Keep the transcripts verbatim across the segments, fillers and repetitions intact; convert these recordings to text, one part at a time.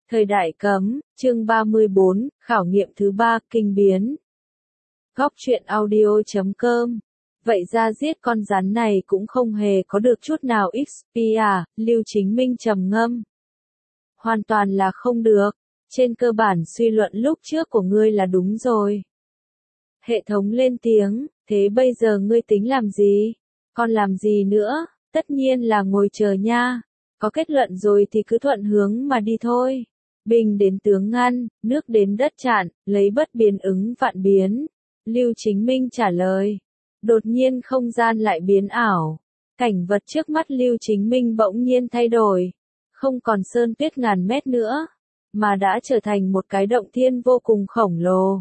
Thời đại cấm, chương ba mươi bốn, khảo nghiệm thứ ba, kinh biến. Góc truyện audio chấm com. Vậy ra giết con rắn này cũng không hề có được chút nào ích pê à, Lưu Chính Minh trầm ngâm. Hoàn toàn là không được, trên cơ bản suy luận lúc trước của ngươi là đúng rồi. Hệ thống lên tiếng, thế bây giờ ngươi tính làm gì? Còn làm gì nữa? Tất nhiên là ngồi chờ nha. Có kết luận rồi thì cứ thuận hướng mà đi thôi. Binh đến tướng ngăn, nước đến đất chặn, lấy bất biến ứng vạn biến. Lưu Chính Minh trả lời. Đột nhiên không gian lại biến ảo. Cảnh vật trước mắt Lưu Chính Minh bỗng nhiên thay đổi. Không còn sơn tuyết ngàn mét nữa, mà đã trở thành một cái động thiên vô cùng khổng lồ.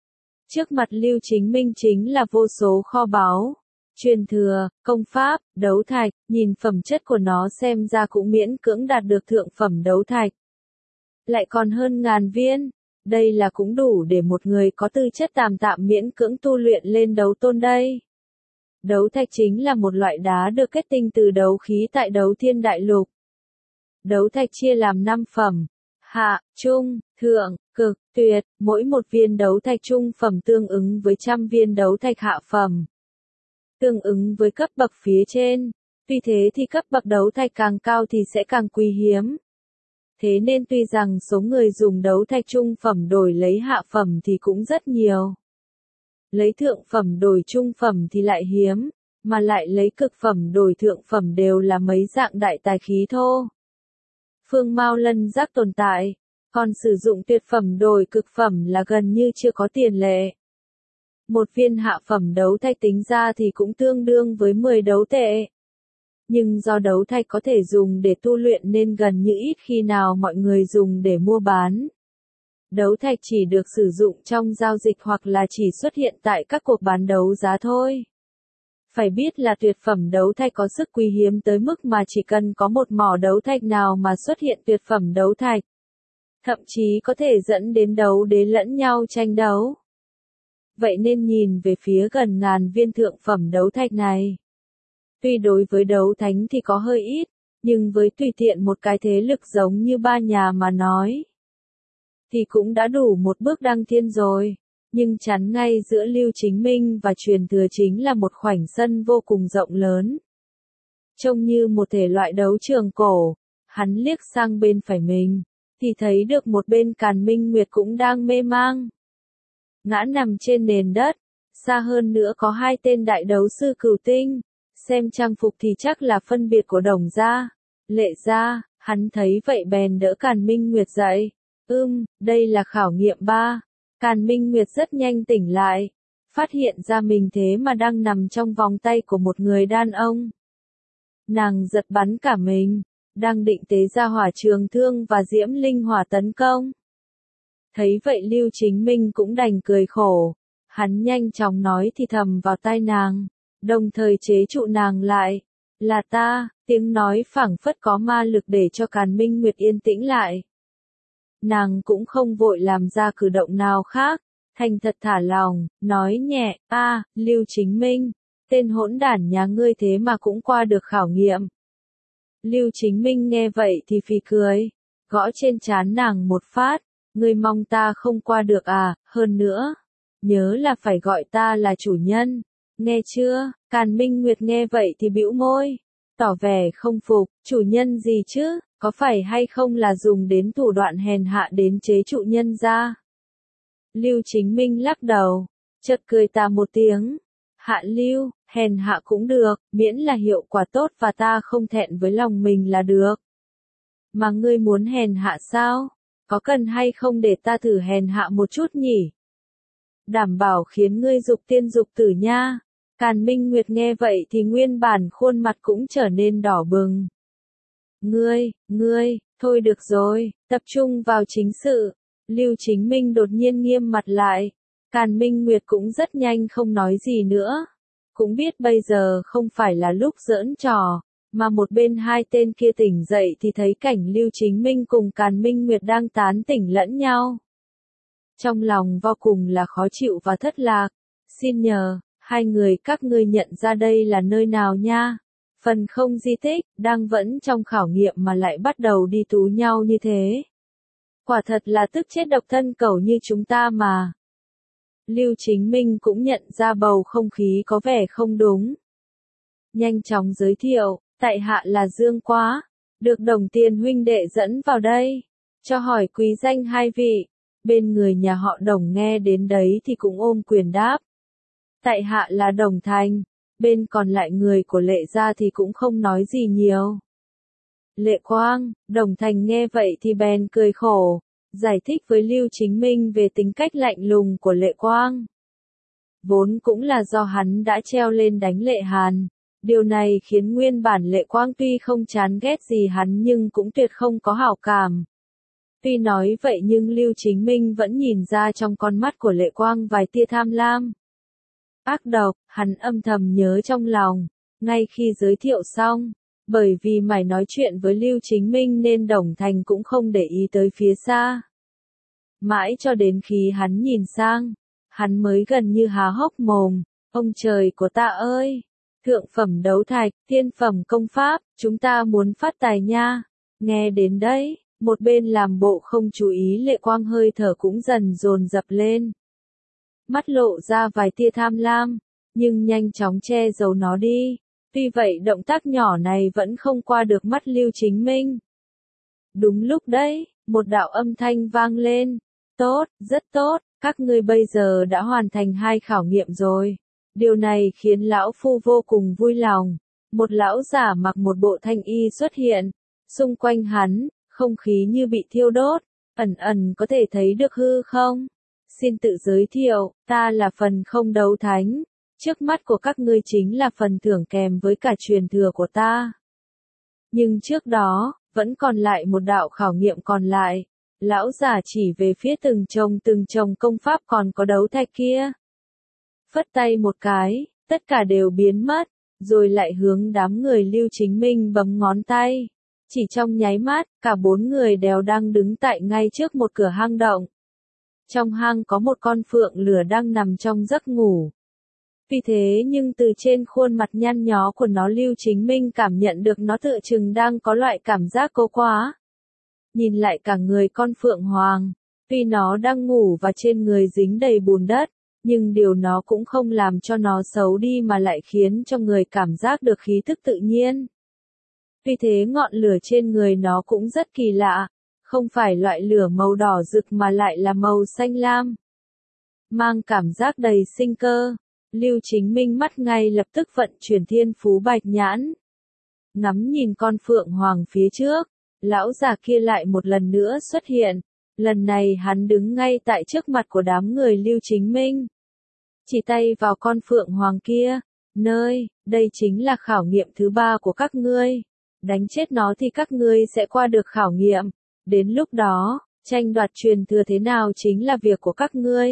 Trước mặt Lưu Chính Minh chính là vô số kho báu, truyền thừa, công pháp, đấu thạch, nhìn phẩm chất của nó xem ra cũng miễn cưỡng đạt được thượng phẩm đấu thạch. Lại còn hơn ngàn viên, đây là cũng đủ để một người có tư chất tạm tạm miễn cưỡng tu luyện lên đấu tôn đây. Đấu thạch chính là một loại đá được kết tinh từ đấu khí tại đấu thiên đại lục. Đấu thạch chia làm năm phẩm, hạ, trung, thượng, cực, tuyệt, mỗi một viên đấu thạch trung phẩm tương ứng với trăm viên đấu thạch hạ phẩm. Tương ứng với cấp bậc phía trên, vì thế thì cấp bậc đấu thạch càng cao thì sẽ càng quý hiếm. Thế nên tuy rằng số người dùng đấu thạch trung phẩm đổi lấy hạ phẩm thì cũng rất nhiều. Lấy thượng phẩm đổi trung phẩm thì lại hiếm, mà lại lấy cực phẩm đổi thượng phẩm đều là mấy dạng đại tài khí thô. Phương Mao Lân giác tồn tại, còn sử dụng tuyệt phẩm đổi cực phẩm là gần như chưa có tiền lệ. Một viên hạ phẩm đấu thạch tính ra thì cũng tương đương với mười đấu tệ. Nhưng do đấu thạch có thể dùng để tu luyện nên gần như ít khi nào mọi người dùng để mua bán. Đấu thạch chỉ được sử dụng trong giao dịch hoặc là chỉ xuất hiện tại các cuộc bán đấu giá thôi. Phải biết là tuyệt phẩm đấu thạch có sức quý hiếm tới mức mà chỉ cần có một mỏ đấu thạch nào mà xuất hiện tuyệt phẩm đấu thạch. Thậm chí có thể dẫn đến đấu đế lẫn nhau tranh đấu. Vậy nên nhìn về phía gần ngàn viên thượng phẩm đấu thạch này. Tuy đối với đấu thánh thì có hơi ít, nhưng với tùy tiện một cái thế lực giống như ba nhà mà nói, thì cũng đã đủ một bước đăng thiên rồi. Nhưng chắn ngay giữa Lưu Chính Minh và truyền thừa chính là một khoảnh sân vô cùng rộng lớn. Trông như một thể loại đấu trường cổ, hắn liếc sang bên phải mình, thì thấy được một bên Càn Minh Nguyệt cũng đang mê mang. Ngã nằm trên nền đất, xa hơn nữa có hai tên đại đấu sư Cửu Tinh, xem trang phục thì chắc là phân biệt của Đồng gia, Lệ gia. Hắn thấy vậy bèn đỡ Càn Minh Nguyệt dậy. Ưm, đây là khảo nghiệm ba. Càn Minh Nguyệt rất nhanh tỉnh lại, phát hiện ra mình thế mà đang nằm trong vòng tay của một người đàn ông. Nàng giật bắn cả mình, đang định tế ra hỏa trường thương và diễm linh hỏa tấn công. Thấy vậy Lưu Chính Minh cũng đành cười khổ, hắn nhanh chóng nói thì thầm vào tai nàng, đồng thời chế trụ nàng lại. Là ta, tiếng nói phảng phất có ma lực để cho Càn Minh Nguyệt yên tĩnh lại. Nàng cũng không vội làm ra cử động nào khác, thành thật thả lòng, nói nhẹ, a, Lưu Chính Minh, tên hỗn đản nhà ngươi thế mà cũng qua được khảo nghiệm. Lưu Chính Minh nghe vậy thì phì cười, gõ trên trán nàng một phát, ngươi mong ta không qua được à, hơn nữa, nhớ là phải gọi ta là chủ nhân, nghe chưa? Càn Minh Nguyệt nghe vậy thì bĩu môi, tỏ vẻ không phục, chủ nhân gì chứ? Có phải hay không là dùng đến thủ đoạn hèn hạ đến chế trụ nhân ra? Lưu Chính Minh lắc đầu, chợt cười ta một tiếng. Hạ Lưu, hèn hạ cũng được, miễn là hiệu quả tốt và ta không thẹn với lòng mình là được. Mà ngươi muốn hèn hạ sao? Có cần hay không để ta thử hèn hạ một chút nhỉ? Đảm bảo khiến ngươi dục tiên dục tử nha. Càn Minh Nguyệt nghe vậy thì nguyên bản khuôn mặt cũng trở nên đỏ bừng. Ngươi, ngươi, thôi được rồi, tập trung vào chính sự. Lưu Chính Minh đột nhiên nghiêm mặt lại. Càn Minh Nguyệt cũng rất nhanh không nói gì nữa. Cũng biết bây giờ không phải là lúc giỡn trò, mà một bên hai tên kia tỉnh dậy thì thấy cảnh Lưu Chính Minh cùng Càn Minh Nguyệt đang tán tỉnh lẫn nhau. Trong lòng vô cùng là khó chịu và thất lạc. Xin nhờ, hai người các ngươi nhận ra đây là nơi nào nha? Phần không di tích, đang vẫn trong khảo nghiệm mà lại bắt đầu đi tú nhau như thế. Quả thật là tức chết độc thân cẩu như chúng ta mà. Lưu Chính Minh cũng nhận ra bầu không khí có vẻ không đúng. Nhanh chóng giới thiệu, tại hạ là Dương Quá, được Đồng Tiền huynh đệ dẫn vào đây, cho hỏi quý danh hai vị. Bên người nhà họ Đồng nghe đến đấy thì cũng ôm quyền đáp. Tại hạ là Đồng Thành, bên còn lại người của Lệ gia thì cũng không nói gì nhiều. Lệ Quang, Đồng Thành nghe vậy thì bèn cười khổ, giải thích với Lưu Chính Minh về tính cách lạnh lùng của Lệ Quang. Vốn cũng là do hắn đã treo lên đánh Lệ Hàn, điều này khiến nguyên bản Lệ Quang tuy không chán ghét gì hắn nhưng cũng tuyệt không có hảo cảm. Tuy nói vậy nhưng Lưu Chính Minh vẫn nhìn ra trong con mắt của Lệ Quang vài tia tham lam. Ác độc, hắn âm thầm nhớ trong lòng, ngay khi giới thiệu xong, bởi vì mải nói chuyện với Lưu Chính Minh nên Đồng Thành cũng không để ý tới phía xa. Mãi cho đến khi hắn nhìn sang, hắn mới gần như há hốc mồm, ông trời của ta ơi! Thượng phẩm đấu thạch, thiên phẩm công pháp, chúng ta muốn phát tài nha. Nghe đến đấy, một bên làm bộ không chú ý Lệ Quang hơi thở cũng dần dồn dập lên. Mắt lộ ra vài tia tham lam, nhưng nhanh chóng che giấu nó đi. Tuy vậy động tác nhỏ này vẫn không qua được mắt Lưu Chính Minh. Đúng lúc đấy, một đạo âm thanh vang lên. Tốt, rất tốt, các ngươi bây giờ đã hoàn thành hai khảo nghiệm rồi. Điều này khiến lão phu vô cùng vui lòng. Một lão giả mặc một bộ thanh y xuất hiện. Xung quanh hắn, không khí như bị thiêu đốt, ẩn ẩn có thể thấy được hư không? Xin tự giới thiệu, ta là Phần Không Đấu Thánh. Trước mắt của các ngươi chính là phần thưởng kèm với cả truyền thừa của ta. Nhưng trước đó, vẫn còn lại một đạo khảo nghiệm còn lại. Lão giả chỉ về phía từng chồng từng chồng công pháp còn có đấu thạch kia. Phất tay một cái, tất cả đều biến mất, rồi lại hướng đám người Lưu Chính Minh bấm ngón tay. Chỉ trong nháy mắt, cả bốn người đều đang đứng tại ngay trước một cửa hang động. Trong hang có một con phượng lửa đang nằm trong giấc ngủ. Vì thế nhưng từ trên khuôn mặt nhăn nhó của nó Lưu Chính Minh cảm nhận được nó tựa chừng đang có loại cảm giác cố quá. Nhìn lại cả người con phượng hoàng, tuy nó đang ngủ và trên người dính đầy bùn đất, nhưng điều nó cũng không làm cho nó xấu đi mà lại khiến cho người cảm giác được khí thức tự nhiên. Vì thế ngọn lửa trên người nó cũng rất kỳ lạ, không phải loại lửa màu đỏ rực mà lại là màu xanh lam. Mang cảm giác đầy sinh cơ, Lưu Chính Minh mắt ngay lập tức vận chuyển thiên phú bạch nhãn. Ngắm nhìn con phượng hoàng phía trước, lão già kia lại một lần nữa xuất hiện, lần này hắn đứng ngay tại trước mặt của đám người Lưu Chính Minh. Chỉ tay vào con phượng hoàng kia, nơi, đây chính là khảo nghiệm thứ ba của các ngươi. Đánh chết nó thì các ngươi sẽ qua được khảo nghiệm. Đến lúc đó, tranh đoạt truyền thừa thế nào chính là việc của các ngươi.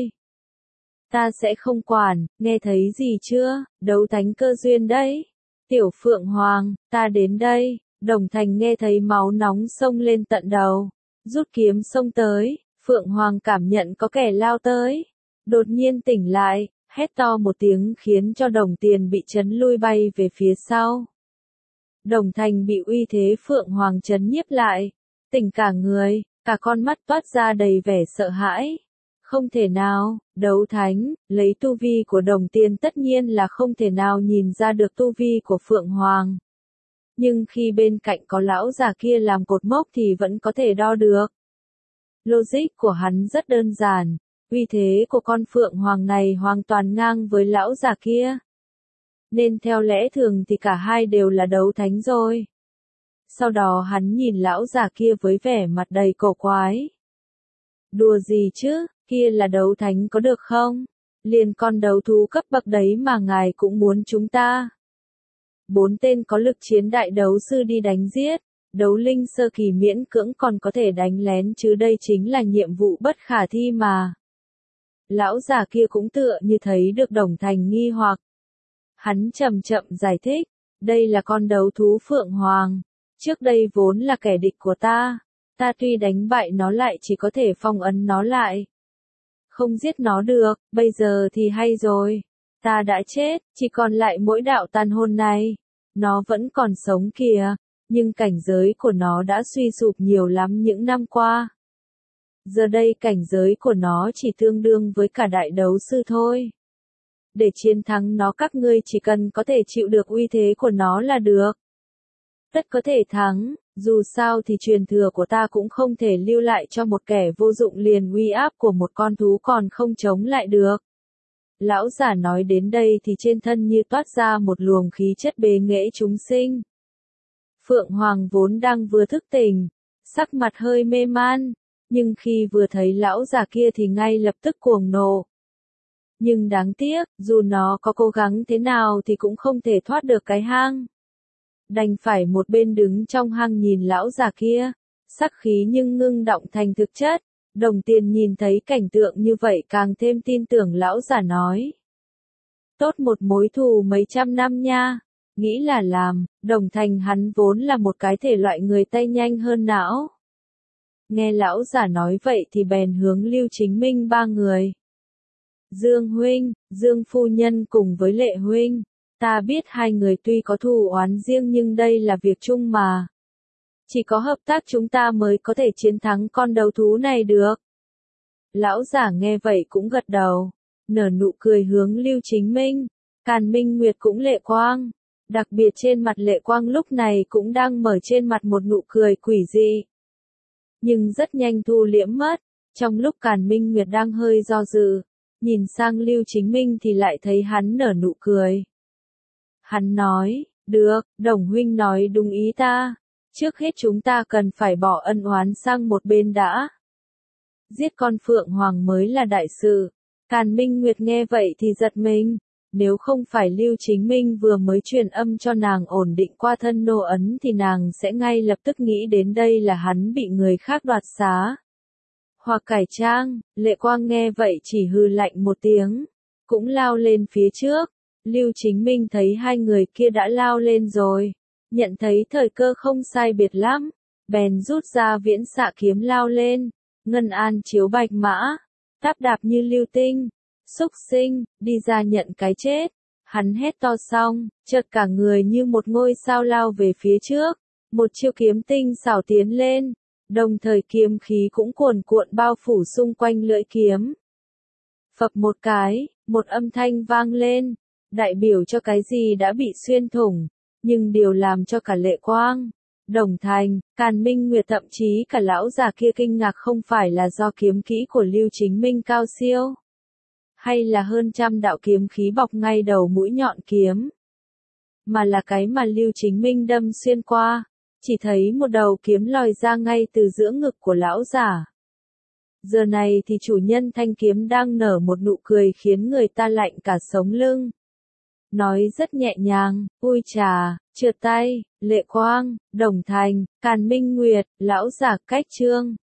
Ta sẽ không quản, nghe thấy gì chưa, đấu thánh cơ duyên đấy. Tiểu Phượng Hoàng, ta đến đây. Đồng Thành nghe thấy máu nóng xông lên tận đầu. Rút kiếm xông tới, Phượng Hoàng cảm nhận có kẻ lao tới. Đột nhiên tỉnh lại, hét to một tiếng khiến cho Đồng Tiền bị chấn lui bay về phía sau. Đồng Thành bị uy thế Phượng Hoàng chấn nhiếp lại, tỉnh cả người, cả con mắt toát ra đầy vẻ sợ hãi. Không thể nào, đấu thánh, lấy tu vi của Đồng Tiền tất nhiên là không thể nào nhìn ra được tu vi của Phượng Hoàng. Nhưng khi bên cạnh có lão già kia làm cột mốc thì vẫn có thể đo được. Logic của hắn rất đơn giản, uy thế của con Phượng Hoàng này hoàn toàn ngang với lão già kia. Nên theo lẽ thường thì cả hai đều là đấu thánh rồi. Sau đó hắn nhìn lão già kia với vẻ mặt đầy cổ quái. Đùa gì chứ, kia là đấu thánh có được không? Liền con đấu thú cấp bậc đấy mà ngài cũng muốn chúng ta. Bốn tên có lực chiến đại đấu sư đi đánh giết, đấu linh sơ kỳ miễn cưỡng còn có thể đánh lén chứ đây chính là nhiệm vụ bất khả thi mà. Lão già kia cũng tựa như thấy được Đồng Thành nghi hoặc. Hắn chậm chậm giải thích, đây là con đấu thú Phượng Hoàng, trước đây vốn là kẻ địch của ta, ta tuy đánh bại nó lại chỉ có thể phong ấn nó lại. Không giết nó được, bây giờ thì hay rồi, ta đã chết, chỉ còn lại mỗi đạo tàn hồn này, nó vẫn còn sống kìa, nhưng cảnh giới của nó đã suy sụp nhiều lắm những năm qua. Giờ đây cảnh giới của nó chỉ tương đương với cả đại đấu sư thôi. Để chiến thắng nó các ngươi chỉ cần có thể chịu được uy thế của nó là được. Tất có thể thắng, dù sao thì truyền thừa của ta cũng không thể lưu lại cho một kẻ vô dụng liền uy áp của một con thú còn không chống lại được. Lão giả nói đến đây thì trên thân như toát ra một luồng khí chất bề nghệ chúng sinh. Phượng Hoàng vốn đang vừa thức tỉnh, sắc mặt hơi mê man, nhưng khi vừa thấy lão già kia thì ngay lập tức cuồng nộ. Nhưng đáng tiếc, dù nó có cố gắng thế nào thì cũng không thể thoát được cái hang. Đành phải một bên đứng trong hang nhìn lão già kia, sắc khí nhưng ngưng động thành thực chất. Đồng Tiền nhìn thấy cảnh tượng như vậy càng thêm tin tưởng lão già nói. Tốt một mối thù mấy trăm năm nha, nghĩ là làm, Đồng Thành hắn vốn là một cái thể loại người tay nhanh hơn não. Nghe lão già nói vậy thì bèn hướng Lưu Chính Minh ba người. Dương huynh, Dương phu nhân cùng với Lệ huynh, ta biết hai người tuy có thù oán riêng nhưng đây là việc chung mà. Chỉ có hợp tác chúng ta mới có thể chiến thắng con đầu thú này được. Lão giả nghe vậy cũng gật đầu, nở nụ cười hướng Lưu Chính Minh, Càn Minh Nguyệt cũng Lệ Quang. Đặc biệt trên mặt Lệ Quang lúc này cũng đang mở trên mặt một nụ cười quỷ dị. Nhưng rất nhanh thu liễm mất, trong lúc Càn Minh Nguyệt đang hơi do dự, nhìn sang Lưu Chính Minh thì lại thấy hắn nở nụ cười. Hắn nói, được, Đồng huynh nói đúng ý ta. Trước hết chúng ta cần phải bỏ ân oán sang một bên đã. Giết con Phượng Hoàng mới là đại sự. Càn Minh Nguyệt nghe vậy thì giật mình. Nếu không phải Lưu Chính Minh vừa mới truyền âm cho nàng ổn định qua thân nô ấn thì nàng sẽ ngay lập tức nghĩ đến đây là hắn bị người khác đoạt xá. Hoặc cải trang, Lệ Quang nghe vậy chỉ hừ lạnh một tiếng. Cũng lao lên phía trước. Lưu Chính Minh thấy hai người kia đã lao lên rồi. Nhận thấy thời cơ không sai biệt lắm, bèn rút ra viễn xạ kiếm lao lên, ngân an chiếu bạch mã, táp đạp như lưu tinh, xúc sinh, đi ra nhận cái chết. Hắn hét to xong, chợt cả người như một ngôi sao lao về phía trước, một chiêu kiếm tinh xảo tiến lên, đồng thời kiếm khí cũng cuồn cuộn bao phủ xung quanh lưỡi kiếm. Phập một cái, một âm thanh vang lên, đại biểu cho cái gì đã bị xuyên thủng. Nhưng điều làm cho cả Lệ Quang, Đồng Thành, Càn Minh Nguyệt thậm chí cả lão già kia kinh ngạc không phải là do kiếm kỹ của Lưu Chính Minh cao siêu, hay là hơn trăm đạo kiếm khí bọc ngay đầu mũi nhọn kiếm, mà là cái mà Lưu Chính Minh đâm xuyên qua, chỉ thấy một đầu kiếm lòi ra ngay từ giữa ngực của lão già. Giờ này thì chủ nhân thanh kiếm đang nở một nụ cười khiến người ta lạnh cả sống lưng. Nói rất nhẹ nhàng, ui trà, trượt tay, Lệ Quang, Đồng Thành, Càn Minh Nguyệt, lão giả cách trương.